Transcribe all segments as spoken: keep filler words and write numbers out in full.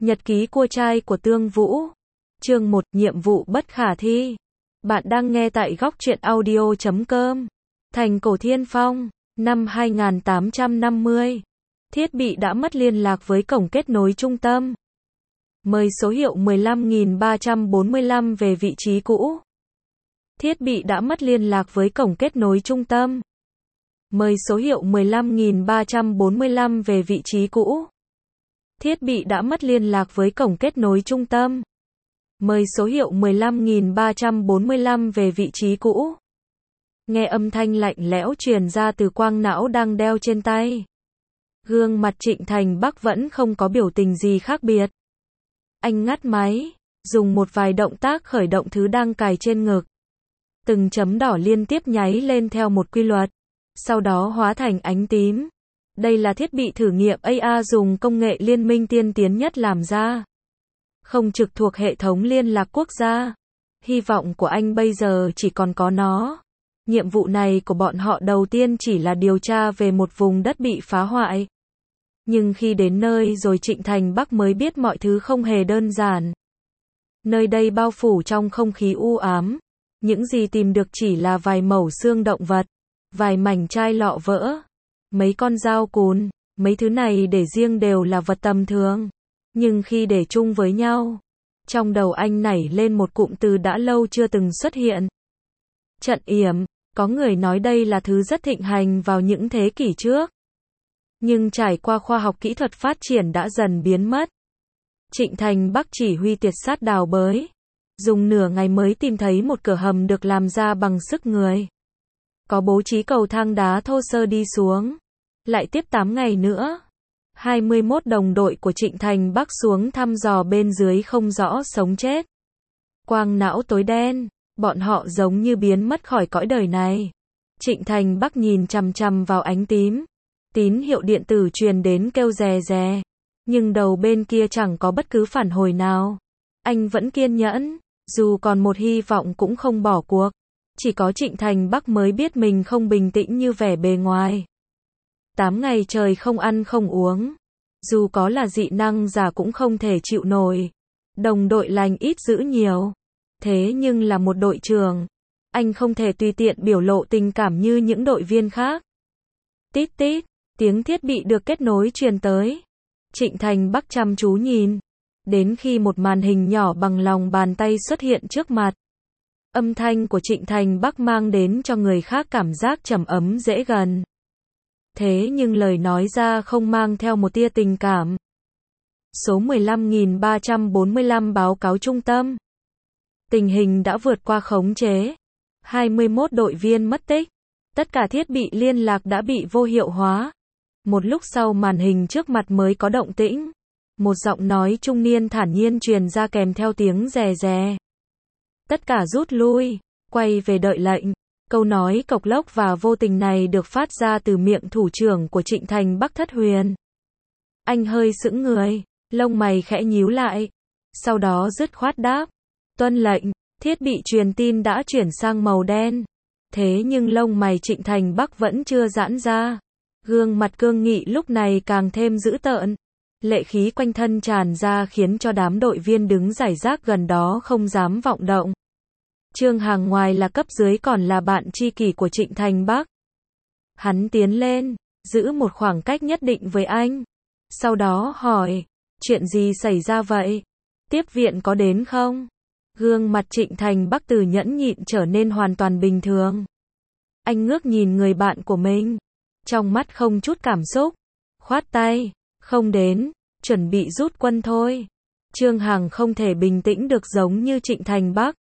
Nhật ký cua trai của Tương Vũ. Chương một, nhiệm vụ bất khả thi. Bạn đang nghe tại góc truyện audio chấm com. Thành Cổ Thiên Phong, năm hai nghìn tám trăm năm mươi. Thiết bị đã mất liên lạc với cổng kết nối trung tâm. Mời số hiệu mười lăm nghìn ba trăm bốn mươi lăm về vị trí cũ. Thiết bị đã mất liên lạc với cổng kết nối trung tâm. Mời số hiệu mười lăm nghìn ba trăm bốn mươi lăm về vị trí cũ. Thiết bị đã mất liên lạc với cổng kết nối trung tâm. Mời số hiệu mười lăm nghìn ba trăm bốn mươi lăm về vị trí cũ. Nghe âm thanh lạnh lẽo truyền ra từ quang não đang đeo trên tay. Gương mặt Trịnh Thành Bắc vẫn không có biểu tình gì khác biệt. Anh ngắt máy, dùng một vài động tác khởi động thứ đang cài trên ngực. Từng chấm đỏ liên tiếp nháy lên theo một quy luật, sau đó hóa thành ánh tím. Đây là thiết bị thử nghiệm a i dùng công nghệ liên minh tiên tiến nhất làm ra. Không trực thuộc hệ thống liên lạc quốc gia. Hy vọng của anh bây giờ chỉ còn có nó. Nhiệm vụ này của bọn họ đầu tiên chỉ là điều tra về một vùng đất bị phá hoại. Nhưng khi đến nơi rồi Trịnh Thành Bắc mới biết mọi thứ không hề đơn giản. Nơi đây bao phủ trong không khí u ám. Những gì tìm được chỉ là vài mẩu xương động vật, vài mảnh chai lọ vỡ, mấy con dao cùn, mấy thứ này để riêng đều là vật tầm thường. Nhưng khi để chung với nhau, trong đầu anh nảy lên một cụm từ đã lâu chưa từng xuất hiện. Trận yểm, có người nói đây là thứ rất thịnh hành vào những thế kỷ trước. Nhưng trải qua khoa học kỹ thuật phát triển đã dần biến mất. Trịnh Thành Bắc chỉ huy tiệt sát đào bới. Dùng nửa ngày mới tìm thấy một cửa hầm được làm ra bằng sức người. Có bố trí cầu thang đá thô sơ đi xuống. Lại tiếp tám ngày nữa. hai mươi mốt đồng đội của Trịnh Thành Bắc xuống thăm dò bên dưới không rõ sống chết. Quang não tối đen, bọn họ giống như biến mất khỏi cõi đời này. Trịnh Thành Bắc nhìn chằm chằm vào ánh tím. Tín hiệu điện tử truyền đến kêu rè rè. Nhưng đầu bên kia chẳng có bất cứ phản hồi nào. Anh vẫn kiên nhẫn, dù còn một hy vọng cũng không bỏ cuộc. Chỉ có Trịnh Thành Bắc mới biết mình không bình tĩnh như vẻ bề ngoài. Tám ngày trời không ăn không uống. Dù có là dị năng giả cũng không thể chịu nổi. Đồng đội lành ít dữ nhiều. Thế nhưng là một đội trưởng. Anh không thể tùy tiện biểu lộ tình cảm như những đội viên khác. Tít tít, tiếng thiết bị được kết nối truyền tới. Trịnh Thành Bắc chăm chú nhìn. Đến khi một màn hình nhỏ bằng lòng bàn tay xuất hiện trước mặt. Âm thanh của Trịnh Thành Bắc mang đến cho người khác cảm giác trầm ấm dễ gần. Thế nhưng lời nói ra không mang theo một tia tình cảm. Số mười lăm nghìn ba trăm bốn mươi lăm báo cáo trung tâm. Tình hình đã vượt qua khống chế. hai mươi mốt đội viên mất tích. Tất cả thiết bị liên lạc đã bị vô hiệu hóa. Một lúc sau màn hình trước mặt mới có động tĩnh. Một giọng nói trung niên thản nhiên truyền ra kèm theo tiếng rè rè. Tất cả rút lui, quay về đợi lệnh. Câu nói cộc lốc và vô tình này được phát ra từ miệng thủ trưởng của Trịnh Thành Bắc Thất Huyền. Anh hơi sững người, lông mày khẽ nhíu lại. Sau đó dứt khoát đáp. Tuân lệnh, thiết bị truyền tin đã chuyển sang màu đen. Thế nhưng lông mày Trịnh Thành Bắc vẫn chưa giãn ra. Gương mặt cương nghị lúc này càng thêm dữ tợn. Lệ khí quanh thân tràn ra khiến cho đám đội viên đứng rải rác gần đó không dám vọng động. Trương Hàng ngoài là cấp dưới còn là bạn tri kỷ của Trịnh Thành Bắc. Hắn tiến lên, giữ một khoảng cách nhất định với anh. Sau đó hỏi, chuyện gì xảy ra vậy? Tiếp viện có đến không? Gương mặt Trịnh Thành Bắc từ nhẫn nhịn trở nên hoàn toàn bình thường. Anh ngước nhìn người bạn của mình. Trong mắt không chút cảm xúc. Khoát tay, không đến, chuẩn bị rút quân thôi. Trương Hằng không thể bình tĩnh được giống như Trịnh Thành Bắc.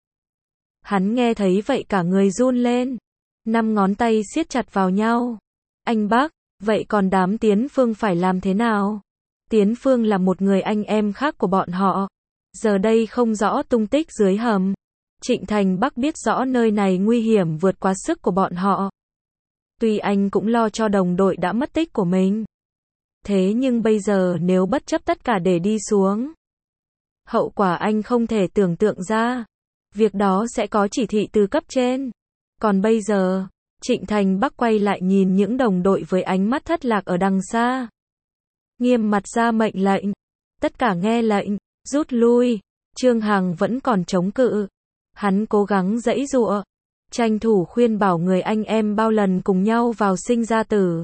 Hắn nghe thấy vậy cả người run lên. Năm ngón tay siết chặt vào nhau. Anh Bắc, vậy còn đám Tiến Phương phải làm thế nào? Tiến Phương là một người anh em khác của bọn họ. Giờ đây không rõ tung tích dưới hầm. Trịnh Thành Bắc biết rõ nơi này nguy hiểm vượt quá sức của bọn họ. Tuy anh cũng lo cho đồng đội đã mất tích của mình. Thế nhưng bây giờ nếu bất chấp tất cả để đi xuống. Hậu quả anh không thể tưởng tượng ra. Việc đó sẽ có chỉ thị từ cấp trên. Còn bây giờ, Trịnh Thành Bắc quay lại nhìn những đồng đội với ánh mắt thất lạc ở đằng xa. Nghiêm mặt ra mệnh lệnh. Tất cả nghe lệnh, rút lui. Trương Hằng vẫn còn chống cự. Hắn cố gắng giãy giụa, tranh thủ khuyên bảo người anh em bao lần cùng nhau vào sinh ra tử.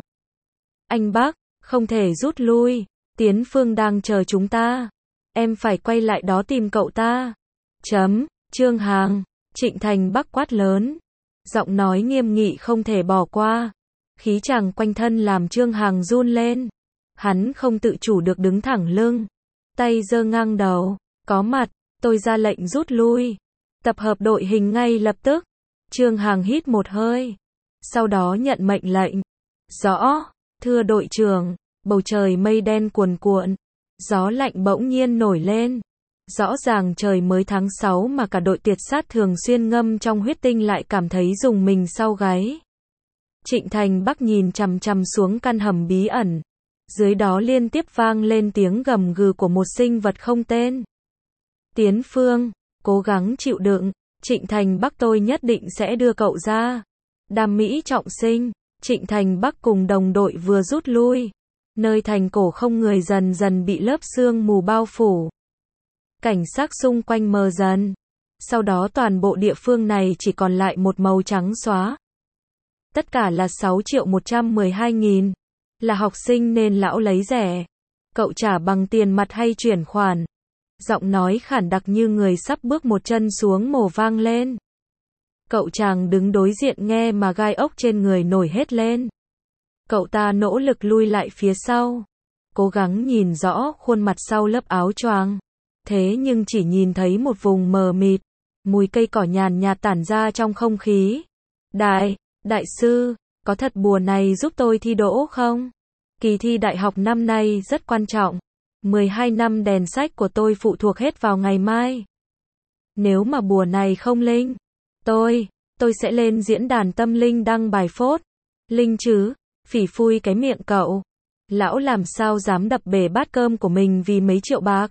Anh bác, không thể rút lui, Tiến Phương đang chờ chúng ta. Em phải quay lại đó tìm cậu ta. Chấm, Trương Hằng, Trịnh Thành Bắc quát lớn. Giọng nói nghiêm nghị không thể bỏ qua. Khí chàng quanh thân làm Trương Hằng run lên. Hắn không tự chủ được đứng thẳng lưng. Tay giơ ngang đầu. Có mặt, tôi ra lệnh rút lui. Tập hợp đội hình ngay lập tức. Trương Hằng hít một hơi. Sau đó nhận mệnh lệnh. Rõ, thưa đội trưởng. Bầu trời mây đen cuồn cuộn. Gió lạnh bỗng nhiên nổi lên. Rõ ràng trời mới tháng sáu mà cả đội tiệt sát thường xuyên ngâm trong huyết tinh lại cảm thấy rùng mình sau gáy. Trịnh Thành Bắc nhìn chằm chằm xuống căn hầm bí ẩn. Dưới đó liên tiếp vang lên tiếng gầm gừ của một sinh vật không tên. Tiến Phương, cố gắng chịu đựng, Trịnh Thành Bắc tôi nhất định sẽ đưa cậu ra. Đam Mỹ trọng sinh, Trịnh Thành Bắc cùng đồng đội vừa rút lui. Nơi thành cổ không người dần dần bị lớp sương mù bao phủ. Cảnh sắc xung quanh mờ dần. Sau đó toàn bộ địa phương này chỉ còn lại một màu trắng xóa. Tất cả là sáu triệu một trăm mười hai nghìn. Là học sinh nên lão lấy rẻ. Cậu trả bằng tiền mặt hay chuyển khoản? Giọng nói khản đặc như người sắp bước một chân xuống mồ vang lên. Cậu chàng đứng đối diện nghe mà gai ốc trên người nổi hết lên. Cậu ta nỗ lực lui lại phía sau. Cố gắng nhìn rõ khuôn mặt sau lớp áo choàng. Thế nhưng chỉ nhìn thấy một vùng mờ mịt. Mùi cây cỏ nhàn nhạt tản ra trong không khí. Đại, đại sư, có thật bùa này giúp tôi thi đỗ không? Kỳ thi đại học năm nay rất quan trọng. mười hai năm đèn sách của tôi phụ thuộc hết vào ngày mai. Nếu mà bùa này không linh, tôi, tôi sẽ lên diễn đàn tâm linh đăng bài phốt. Linh chứ, phỉ phui cái miệng cậu. Lão làm sao dám đập bể bát cơm của mình vì mấy triệu bạc.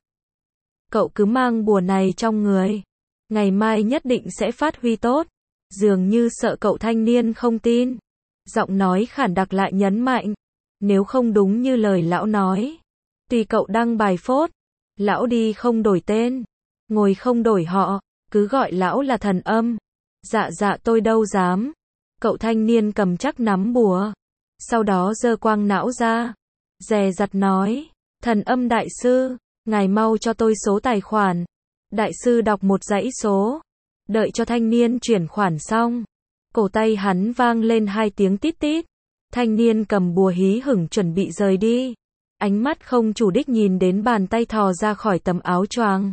Cậu cứ mang bùa này trong người. Ngày mai nhất định sẽ phát huy tốt. Dường như sợ cậu thanh niên không tin. Giọng nói khản đặc lại nhấn mạnh. Nếu không đúng như lời lão nói. Tùy cậu đăng bài phốt. Lão đi không đổi tên. Ngồi không đổi họ. Cứ gọi lão là thần âm. Dạ dạ tôi đâu dám. Cậu thanh niên cầm chắc nắm bùa. Sau đó giơ quang não ra. Dè dặt nói. Thần âm đại sư. Ngài mau cho tôi số tài khoản. Đại sư đọc một dãy số. Đợi cho thanh niên chuyển khoản xong. Cổ tay hắn vang lên hai tiếng tít tít. Thanh niên cầm bùa hí hửng chuẩn bị rời đi. Ánh mắt không chủ đích nhìn đến bàn tay thò ra khỏi tấm áo choàng.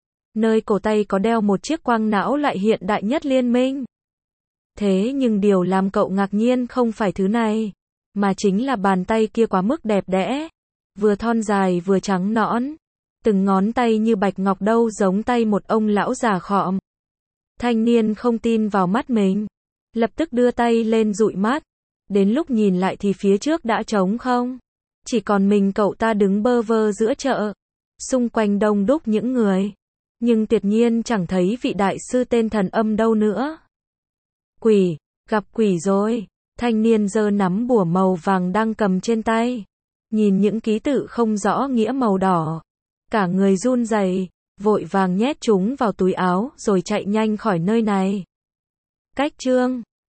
Nơi cổ tay có đeo một chiếc quang não lại hiện đại nhất liên minh. Thế nhưng điều làm cậu ngạc nhiên không phải thứ này. Mà chính là bàn tay kia quá mức đẹp đẽ. Vừa thon dài vừa trắng nõn. Từng ngón tay như bạch ngọc đâu giống tay một ông lão già khọm. Thanh niên không tin vào mắt mình. Lập tức đưa tay lên dụi mắt. Đến lúc nhìn lại thì phía trước đã trống không. Chỉ còn mình cậu ta đứng bơ vơ giữa chợ. Xung quanh đông đúc những người. Nhưng tuyệt nhiên chẳng thấy vị đại sư tên thần âm đâu nữa. Quỷ, gặp quỷ rồi. Thanh niên giơ nắm bùa màu vàng đang cầm trên tay. Nhìn những ký tự không rõ nghĩa màu đỏ. Cả người run rẩy, vội vàng nhét chúng vào túi áo rồi chạy nhanh khỏi nơi này. Cách chương